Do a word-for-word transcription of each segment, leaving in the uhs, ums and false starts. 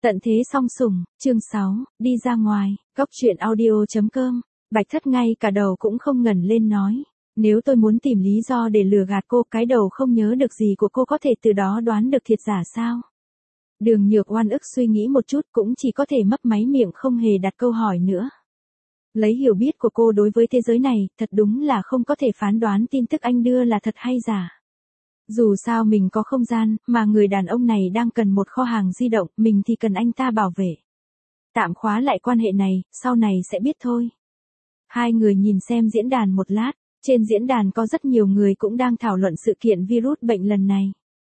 Tận thế song sủng, chương sáu, đi ra ngoài, góc truyện audio.com, Bạch Thất ngay cả đầu cũng không ngẩng lên nói. Nếu tôi muốn tìm lý do để lừa gạt cô, cái đầu không nhớ được gì của cô có thể từ đó đoán được thiệt giả sao? Đường Nhược oan ức suy nghĩ một chút cũng chỉ có thể mấp máy miệng không hề đặt câu hỏi nữa. Lấy hiểu biết của cô đối với thế giới này, thật đúng là không có thể phán đoán tin tức anh đưa là thật hay giả. Dù sao mình có không gian, mà người đàn ông này đang cần một kho hàng di động, mình thì cần anh ta bảo vệ. Tạm khóa lại quan hệ này, sau này sẽ biết thôi. Hai người nhìn xem diễn đàn một lát, trên diễn đàn có rất nhiều người cũng đang thảo luận sự kiện virus bệnh lần này.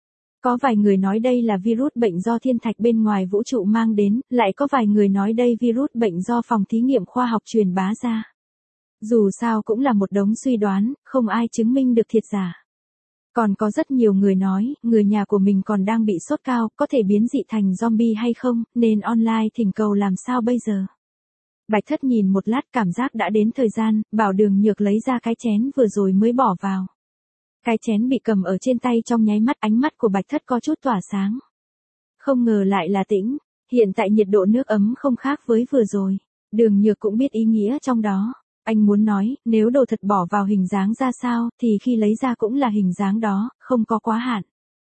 Có vài người nói đây là virus bệnh do thiên thạch bên ngoài vũ trụ mang đến, lại có vài người nói đây virus bệnh do phòng thí nghiệm khoa học truyền bá ra. Dù sao cũng là một đống suy đoán, không ai chứng minh được thiệt giả. Còn có rất nhiều người nói, người nhà của mình còn đang bị sốt cao, có thể biến dị thành zombie hay không, nên online thỉnh cầu làm sao bây giờ. Bạch Thất nhìn một lát cảm giác đã đến thời gian, bảo Đường Nhược lấy ra cái chén vừa rồi mới bỏ vào. Cái chén bị cầm ở trên tay trong nháy mắt, ánh mắt của Bạch Thất có chút tỏa sáng. Không ngờ lại là tĩnh, hiện tại nhiệt độ nước ấm không khác với vừa rồi. Đường Nhược cũng biết ý nghĩa trong đó. Anh muốn nói, nếu đồ thật bỏ vào hình dáng ra sao, thì khi lấy ra cũng là hình dáng đó, không có quá hạn.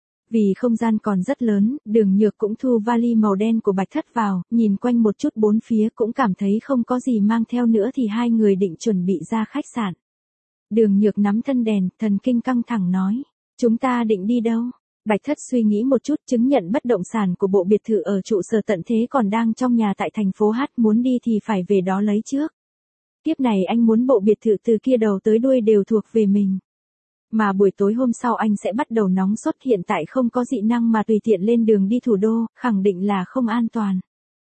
Vì không gian còn rất lớn, Đường Nhược cũng thu vali màu đen của Bạch Thất vào, nhìn quanh một chút bốn phía cũng cảm thấy không có gì mang theo nữa thì hai người định chuẩn bị ra khách sạn. Đường Nhược nắm thân đèn, thần kinh căng thẳng nói, chúng ta định đi đâu? Bạch Thất suy nghĩ một chút, chứng nhận bất động sản của bộ biệt thự ở trụ sở tận thế còn đang trong nhà tại thành phố H, muốn đi thì phải về đó lấy trước. Tiếp này anh muốn bộ biệt thự từ kia đầu tới đuôi đều thuộc về mình. Mà buổi tối hôm sau anh sẽ bắt đầu nóng sốt, hiện tại không có dị năng mà tùy tiện lên đường đi thủ đô, khẳng định là không an toàn.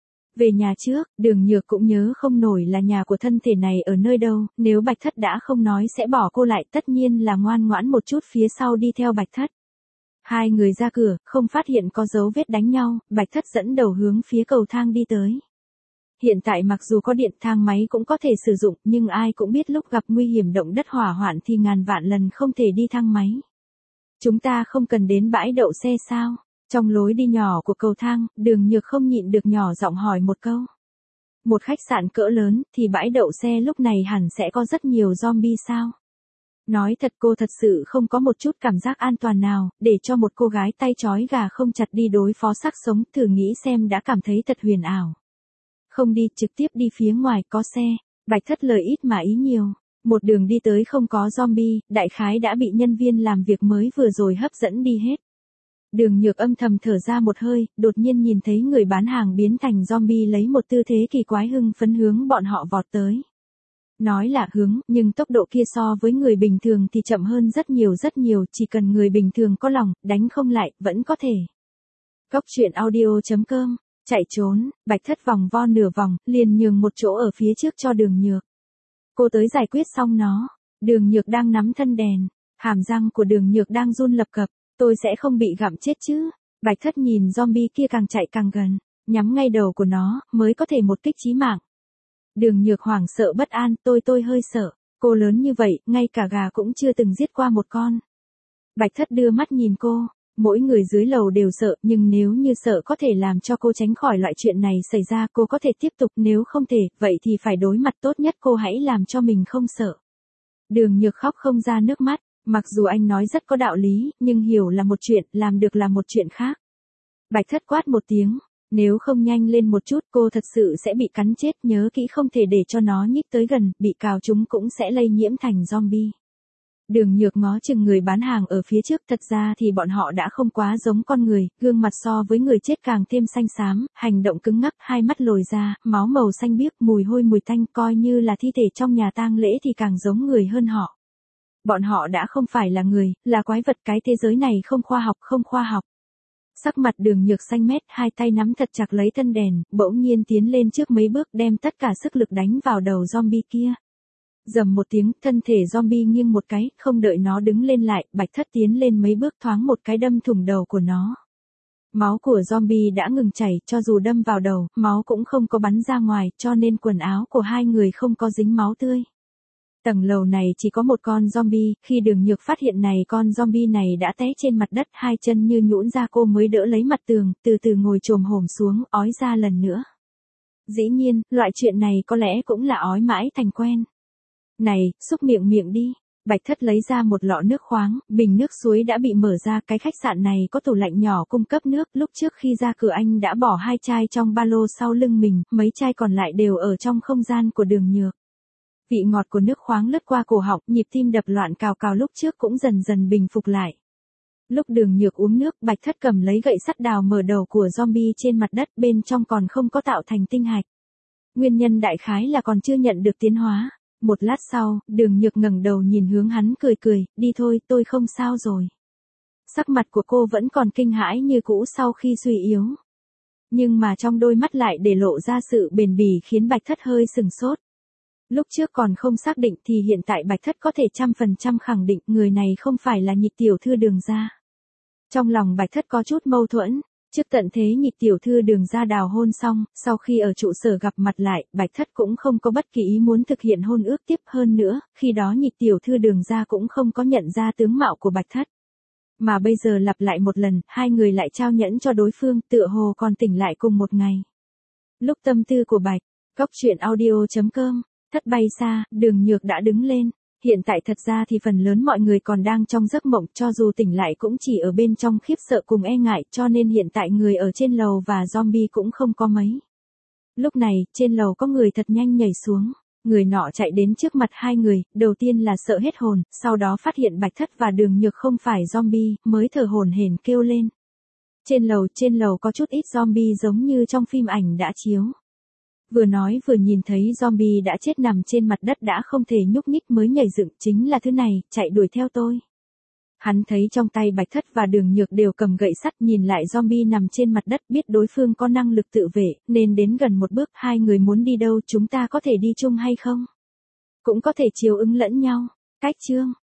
Về nhà trước, Đường Nhược cũng nhớ không nổi là nhà của thân thể này ở nơi đâu, nếu Bạch Thất đã không nói sẽ bỏ cô lại, tất nhiên là ngoan ngoãn một chút phía sau đi theo Bạch Thất. Hai người ra cửa, không phát hiện có dấu vết đánh nhau, Bạch Thất dẫn đầu hướng phía cầu thang đi tới. Hiện tại mặc dù có điện, thang máy cũng có thể sử dụng, nhưng ai cũng biết lúc gặp nguy hiểm động đất hỏa hoạn thì ngàn vạn lần không thể đi thang máy. Chúng ta không cần đến bãi đậu xe sao? Trong lối đi nhỏ của cầu thang, Đường Nhược không nhịn được nhỏ giọng hỏi một câu. Một khách sạn cỡ lớn, thì bãi đậu xe lúc này hẳn sẽ có rất nhiều zombie sao? Nói thật cô thật sự không có một chút cảm giác an toàn nào, để cho một cô gái tay trói gà không chặt đi đối phó xác sống, thử nghĩ xem đã cảm thấy thật huyền ảo. Không đi, trực tiếp đi phía ngoài có xe. Bạch Thất lời ít mà ý nhiều. Một đường đi tới không có zombie, đại khái đã bị nhân viên làm việc mới vừa rồi hấp dẫn đi hết. Đường Nhược âm thầm thở ra một hơi, đột nhiên nhìn thấy người bán hàng biến thành zombie lấy một tư thế kỳ quái hưng phấn hướng bọn họ vọt tới. Nói là hướng, nhưng tốc độ kia so với người bình thường thì chậm hơn rất nhiều rất nhiều, chỉ cần người bình thường có lòng, đánh không lại, vẫn có thể. Góc truyện audio.com, chạy trốn, Bạch Thất vòng vo nửa vòng, liền nhường một chỗ ở phía trước cho Đường Nhược. Cô tới giải quyết xong nó, Đường Nhược đang nắm thân đèn, hàm răng của Đường Nhược đang run lập cập, tôi sẽ không bị gặm chết chứ. Bạch Thất nhìn zombie kia càng chạy càng gần, nhắm ngay đầu của nó, mới có thể một kích chí mạng. Đường Nhược hoảng sợ bất an, tôi tôi hơi sợ, cô lớn như vậy, ngay cả gà cũng chưa từng giết qua một con. Bạch Thất đưa mắt nhìn cô, mỗi người dưới lầu đều sợ, nhưng nếu như sợ có thể làm cho cô tránh khỏi loại chuyện này xảy ra, cô có thể tiếp tục, nếu không thể, vậy thì phải đối mặt, tốt nhất cô hãy làm cho mình không sợ. Đường Nhược khóc không ra nước mắt, mặc dù anh nói rất có đạo lý, nhưng hiểu là một chuyện, làm được là một chuyện khác. Bạch Thất quát một tiếng, nếu không nhanh lên một chút cô thật sự sẽ bị cắn chết, nhớ kỹ không thể để cho nó nhích tới gần, bị cào chúng cũng sẽ lây nhiễm thành zombie. Đường Nhược ngó chừng người bán hàng ở phía trước, thật ra thì bọn họ đã không quá giống con người, gương mặt so với người chết càng thêm xanh xám, hành động cứng ngắc, hai mắt lồi ra, máu màu xanh biếc, mùi hôi mùi tanh, coi như là thi thể trong nhà tang lễ thì càng giống người hơn họ. Bọn họ đã không phải là người, là quái vật, cái thế giới này không khoa học, không khoa học. Sắc mặt Đường Nhược xanh mét, hai tay nắm thật chặt lấy thân đèn, bỗng nhiên tiến lên trước mấy bước, đem tất cả sức lực đánh vào đầu zombie kia. Dầm một tiếng, thân thể zombie nghiêng một cái, không đợi nó đứng lên lại, Bạch Thất tiến lên mấy bước thoáng một cái đâm thủng đầu của nó. Máu của zombie đã ngừng chảy, cho dù đâm vào đầu, máu cũng không có bắn ra ngoài, cho nên quần áo của hai người không có dính máu tươi. Tầng lầu này chỉ có một con zombie, khi Đường Nhược phát hiện này con zombie này đã té trên mặt đất, hai chân như nhũn ra, cô mới đỡ lấy mặt tường, từ từ ngồi chồm hổm xuống, ói ra lần nữa. Dĩ nhiên, loại chuyện này có lẽ cũng là ói mãi thành quen. Này, xúc miệng miệng đi. Bạch Thất lấy ra một lọ nước khoáng, bình nước suối đã bị mở ra, cái khách sạn này có tủ lạnh nhỏ cung cấp nước, lúc trước khi ra cửa anh đã bỏ hai chai trong ba lô sau lưng mình, mấy chai còn lại đều ở trong không gian của Đường Nhược. Vị ngọt của nước khoáng lướt qua cổ họng, nhịp tim đập loạn cào cào lúc trước cũng dần dần bình phục lại. Lúc Đường Nhược uống nước, Bạch Thất cầm lấy gậy sắt đào mở đầu của zombie trên mặt đất, bên trong còn không có tạo thành tinh hạch. Nguyên nhân đại khái là còn chưa nhận được tiến hóa. Một lát sau, Đường Nhược ngẩng đầu nhìn hướng hắn cười cười, đi thôi, tôi không sao rồi. Sắc mặt của cô vẫn còn kinh hãi như cũ sau khi suy yếu. Nhưng mà trong đôi mắt lại để lộ ra sự bền bỉ khiến Bạch Thất hơi sừng sốt. Lúc trước còn không xác định thì hiện tại Bạch Thất có thể trăm phần trăm khẳng định người này không phải là Nhịch tiểu thư Đường gia. Trong lòng Bạch Thất có chút mâu thuẫn. Trước tận thế Nhịch tiểu thư Đường gia đào hôn xong, sau khi ở trụ sở gặp mặt lại, Bạch Thất cũng không có bất kỳ ý muốn thực hiện hôn ước tiếp, hơn nữa, khi đó Nhịch tiểu thư Đường gia cũng không có nhận ra tướng mạo của Bạch Thất. Mà bây giờ lặp lại một lần, hai người lại trao nhẫn cho đối phương, tựa hồ còn tỉnh lại cùng một ngày. Lúc tâm tư của Bạch, góc truyện audio chấm com, Thất bay xa, Đường Nhược đã đứng lên. Hiện tại thật ra thì phần lớn mọi người còn đang trong giấc mộng, cho dù tỉnh lại cũng chỉ ở bên trong khiếp sợ cùng e ngại, cho nên hiện tại người ở trên lầu và zombie cũng không có mấy. Lúc này, trên lầu có người thật nhanh nhảy xuống, người nọ chạy đến trước mặt hai người, đầu tiên là sợ hết hồn, sau đó phát hiện Bạch Thất và Đường Nhược không phải zombie, mới thở hổn hển kêu lên. Trên lầu, trên lầu có chút ít zombie giống như trong phim ảnh đã chiếu. Vừa nói vừa nhìn thấy zombie đã chết nằm trên mặt đất đã không thể nhúc nhích mới nhảy dựng, chính là thứ này, chạy đuổi theo tôi. Hắn thấy trong tay Bạch Thất và Đường Nhược đều cầm gậy sắt, nhìn lại zombie nằm trên mặt đất, biết đối phương có năng lực tự vệ, nên đến gần một bước, hai người muốn đi đâu, chúng ta có thể đi chung hay không? Cũng có thể chiều ứng lẫn nhau. Cách chương